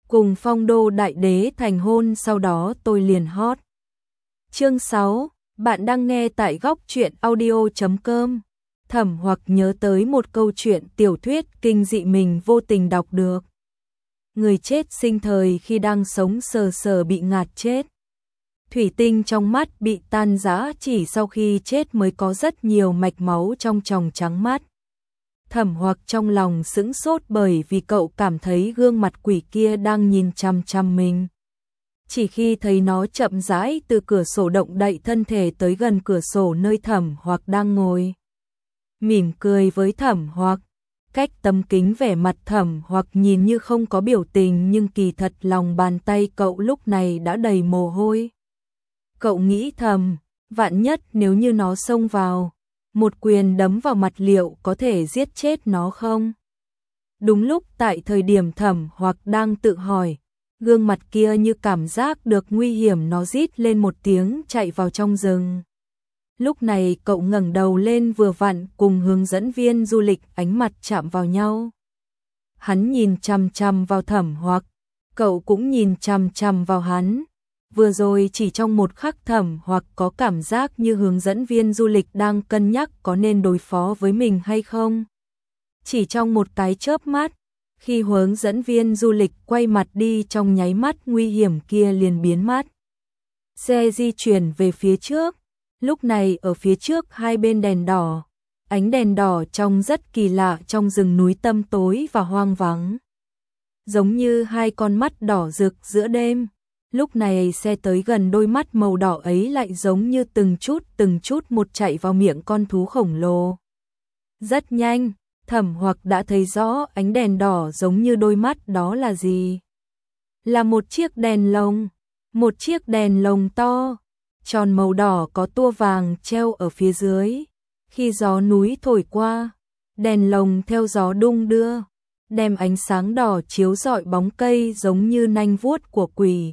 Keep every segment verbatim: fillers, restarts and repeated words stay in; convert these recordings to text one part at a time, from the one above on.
cùng Phong Đô đại đế thành hôn, sau đó tôi liền hot. Chương sáu, bạn đang nghe tại góc truyện audio chấm com. Thẩm Hoặc nhớ tới một câu chuyện tiểu thuyết kinh dị mình vô tình đọc được. Người chết sinh thời khi đang sống sờ sờ bị ngạt chết. Thủy tinh trong mắt bị tan rã, chỉ sau khi chết mới có rất nhiều mạch máu trong tròng trắng mắt. Thẩm Hoặc trong lòng sững sốt bởi vì cậu cảm thấy gương mặt quỷ kia đang nhìn chằm chằm mình. Chỉ khi thấy nó chậm rãi từ cửa sổ động đậy thân thể tới gần cửa sổ nơi Thẩm Hoặc đang ngồi, mỉm cười với Thẩm Hoặc. Cách tấm kính vẻ mặt Thẩm Hoặc nhìn như không có biểu tình, nhưng kỳ thật lòng bàn tay cậu lúc này đã đầy mồ hôi. Cậu nghĩ thầm, vạn nhất nếu như nó xông vào, một quyền đấm vào mặt liệu có thể giết chết nó không? Đúng lúc tại thời điểm Thẩm Hoặc đang tự hỏi, gương mặt kia như cảm giác được nguy hiểm, nó rít lên một tiếng chạy vào trong rừng. Lúc này cậu ngẩng đầu lên, vừa vặn cùng hướng dẫn viên du lịch ánh mặt chạm vào nhau. Hắn nhìn chằm chằm vào Thẩm Hoặc, cậu cũng nhìn chằm chằm vào hắn. Vừa rồi chỉ trong một khắc Thẩm Hoặc có cảm giác như hướng dẫn viên du lịch đang cân nhắc có nên đối phó với mình hay không. Chỉ trong một cái chớp mắt, khi hướng dẫn viên du lịch quay mặt đi, trong nháy mắt nguy hiểm kia liền biến mất. Xe di chuyển về phía trước. Lúc này ở phía trước hai bên đèn đỏ, ánh đèn đỏ trông rất kỳ lạ trong rừng núi tăm tối và hoang vắng. Giống như hai con mắt đỏ rực giữa đêm. Lúc này xe tới gần, đôi mắt màu đỏ ấy lại giống như từng chút từng chút một chạy vào miệng con thú khổng lồ. Rất nhanh, Thẩm Hoặc đã thấy rõ ánh đèn đỏ giống như đôi mắt đó là gì. Là một chiếc đèn lồng, một chiếc đèn lồng to, tròn màu đỏ có tua vàng treo ở phía dưới. Khi gió núi thổi qua, đèn lồng theo gió đung đưa, đem ánh sáng đỏ chiếu rọi bóng cây giống như nanh vuốt của quỷ.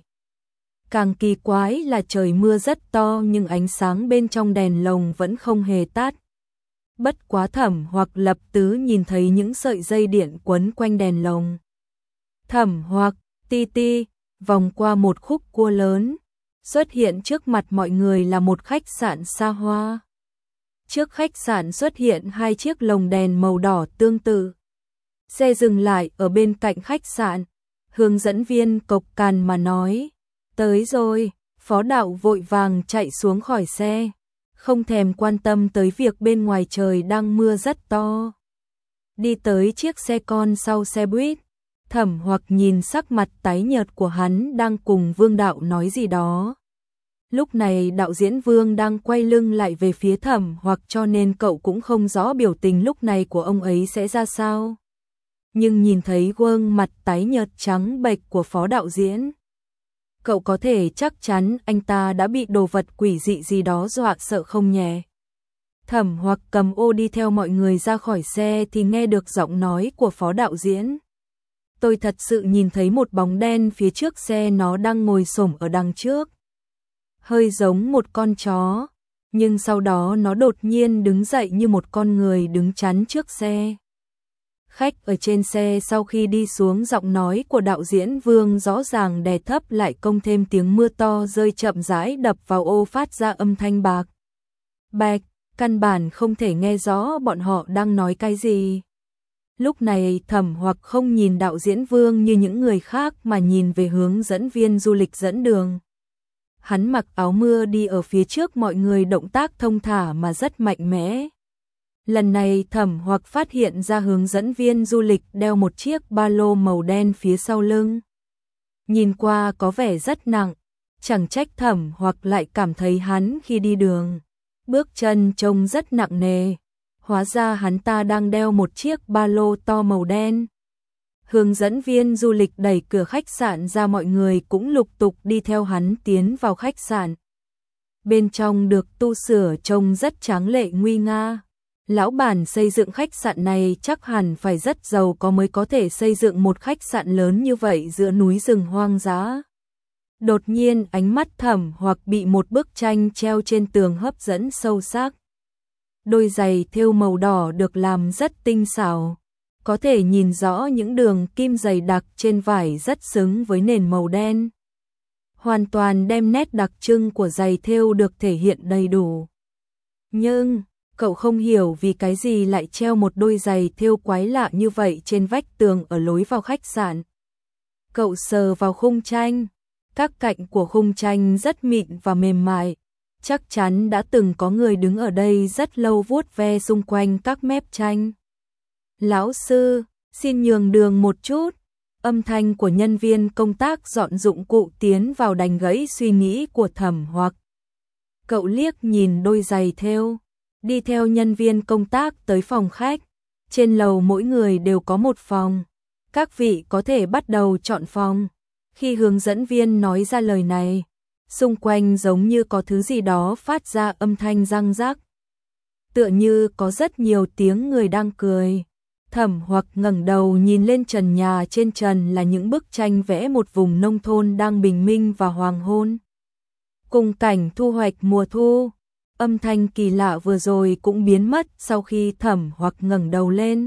Càng kỳ quái là trời mưa rất to nhưng ánh sáng bên trong đèn lồng vẫn không hề tắt. Bất quá Thẩm Hoặc lập tức nhìn thấy những sợi dây điện quấn quanh đèn lồng. Thẩm Hoặc ti ti vòng qua một khúc cua lớn, xuất hiện trước mặt mọi người là một khách sạn xa hoa. Trước khách sạn xuất hiện hai chiếc lồng đèn màu đỏ tương tự. Xe dừng lại ở bên cạnh khách sạn. Hướng dẫn viên cộc cằn mà nói, tới rồi. Phó đạo vội vàng chạy xuống khỏi xe, không thèm quan tâm tới việc bên ngoài trời đang mưa rất to. Đi tới chiếc xe con sau xe buýt. Thẩm Hoặc nhìn sắc mặt tái nhợt của hắn, đang cùng Vương đạo nói gì đó. Lúc này đạo diễn Vương đang quay lưng lại về phía Thẩm Hoặc, cho nên cậu cũng không rõ biểu tình lúc này của ông ấy sẽ ra sao. Nhưng nhìn thấy gương mặt tái nhợt trắng bệch của phó đạo diễn, cậu có thể chắc chắn anh ta đã bị đồ vật quỷ dị gì đó dọa sợ không nhẹ. Thẩm Hoặc cầm ô đi theo mọi người ra khỏi xe thì nghe được giọng nói của phó đạo diễn. Tôi thật sự nhìn thấy một bóng đen phía trước xe, nó đang ngồi xổm ở đằng trước. Hơi giống một con chó, nhưng sau đó nó đột nhiên đứng dậy như một con người đứng chắn trước xe. Khách ở trên xe sau khi đi xuống, giọng nói của đạo diễn Vương rõ ràng đè thấp lại, công thêm tiếng mưa to rơi chậm rãi đập vào ô phát ra âm thanh bạc bạch, căn bản không thể nghe rõ bọn họ đang nói cái gì. Lúc này Thẩm Hoặc không nhìn đạo diễn Vương như những người khác mà nhìn về hướng dẫn viên du lịch dẫn đường. Hắn mặc áo mưa đi ở phía trước mọi người, động tác thông thả mà rất mạnh mẽ. Lần này Thẩm Hoặc phát hiện ra hướng dẫn viên du lịch đeo một chiếc ba lô màu đen phía sau lưng. Nhìn qua có vẻ rất nặng, chẳng trách Thẩm Hoặc lại cảm thấy hắn khi đi đường, bước chân trông rất nặng nề. Hóa ra hắn ta đang đeo một chiếc ba lô to màu đen. Hướng dẫn viên du lịch đẩy cửa khách sạn ra, mọi người cũng lục tục đi theo hắn tiến vào khách sạn. Bên trong được tu sửa trông rất tráng lệ nguy nga. Lão bản xây dựng khách sạn này chắc hẳn phải rất giàu có mới có thể xây dựng một khách sạn lớn như vậy giữa núi rừng hoang dã. Đột nhiên ánh mắt Thẩm Hoặc bị một bức tranh treo trên tường hấp dẫn sâu sắc. Đôi giày thêu màu đỏ được làm rất tinh xảo, có thể nhìn rõ những đường kim dày đặc trên vải rất xứng với nền màu đen. Hoàn toàn đem nét đặc trưng của giày thêu được thể hiện đầy đủ. Nhưng, cậu không hiểu vì cái gì lại treo một đôi giày thêu quái lạ như vậy trên vách tường ở lối vào khách sạn. Cậu sờ vào khung tranh, các cạnh của khung tranh rất mịn và mềm mại. Chắc chắn đã từng có người đứng ở đây rất lâu vuốt ve xung quanh các mép tranh. Lão sư, xin nhường đường một chút. Âm thanh của nhân viên công tác dọn dụng cụ tiến vào đánh gãy suy nghĩ của Thẩm Hoặc. Cậu liếc nhìn đôi giày thêu, đi theo nhân viên công tác tới phòng khách. Trên lầu mỗi người đều có một phòng. Các vị có thể bắt đầu chọn phòng. Khi hướng dẫn viên nói ra lời này, xung quanh giống như có thứ gì đó phát ra âm thanh răng rắc. Tựa như có rất nhiều tiếng người đang cười. Thẩm Hoặc ngẩng đầu nhìn lên trần nhà, trên trần là những bức tranh vẽ một vùng nông thôn đang bình minh và hoàng hôn. Cùng cảnh thu hoạch mùa thu, âm thanh kỳ lạ vừa rồi cũng biến mất sau khi Thẩm Hoặc ngẩng đầu lên.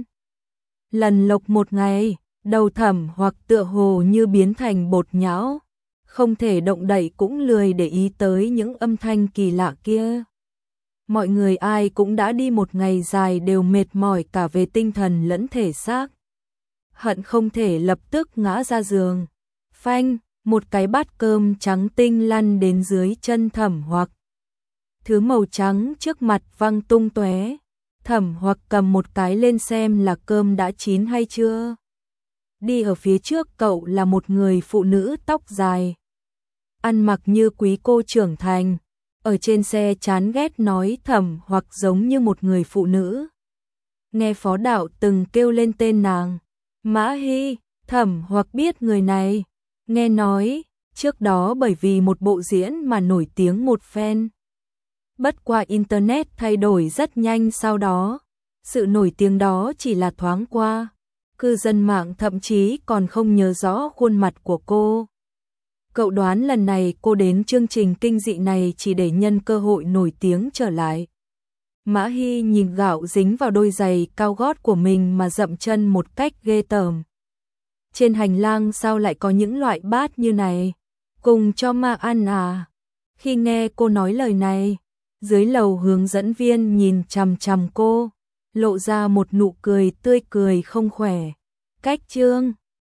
Lần lộc một ngày, đầu Thẩm Hoặc tựa hồ như biến thành bột nhão, không thể động đậy cũng lười để ý tới những âm thanh kỳ lạ kia. Mọi người ai cũng đã đi một ngày dài đều mệt mỏi cả về tinh thần lẫn thể xác. Hận không thể lập tức ngã ra giường. Phanh, một cái bát cơm trắng tinh lăn đến dưới chân Thẩm Hoặc. Thứ màu trắng trước mặt văng tung tóe. Thẩm Hoặc cầm một cái lên xem là cơm đã chín hay chưa. Đi ở phía trước cậu là một người phụ nữ tóc dài, ăn mặc như quý cô trưởng thành. Ở trên xe chán ghét nói Thẩm Hoặc giống như một người phụ nữ. Nghe phó đạo từng kêu lên tên nàng, Mã Hy. Thẩm Hoặc biết người này, nghe nói trước đó bởi vì một bộ diễn mà nổi tiếng một phen. Bất qua internet thay đổi rất nhanh sau đó, sự nổi tiếng đó chỉ là thoáng qua. Cư dân mạng thậm chí còn không nhớ rõ khuôn mặt của cô. Cậu đoán lần này cô đến chương trình kinh dị này chỉ để nhân cơ hội nổi tiếng trở lại. Mã Hy nhìn gạo dính vào đôi giày cao gót của mình mà dậm chân một cách ghê tởm. Trên hành lang sao lại có những loại bát như này? Cùng cho ma ăn à? Khi nghe cô nói lời này, dưới lầu hướng dẫn viên nhìn chằm chằm cô, lộ ra một nụ cười tươi cười không khỏe. Cách chương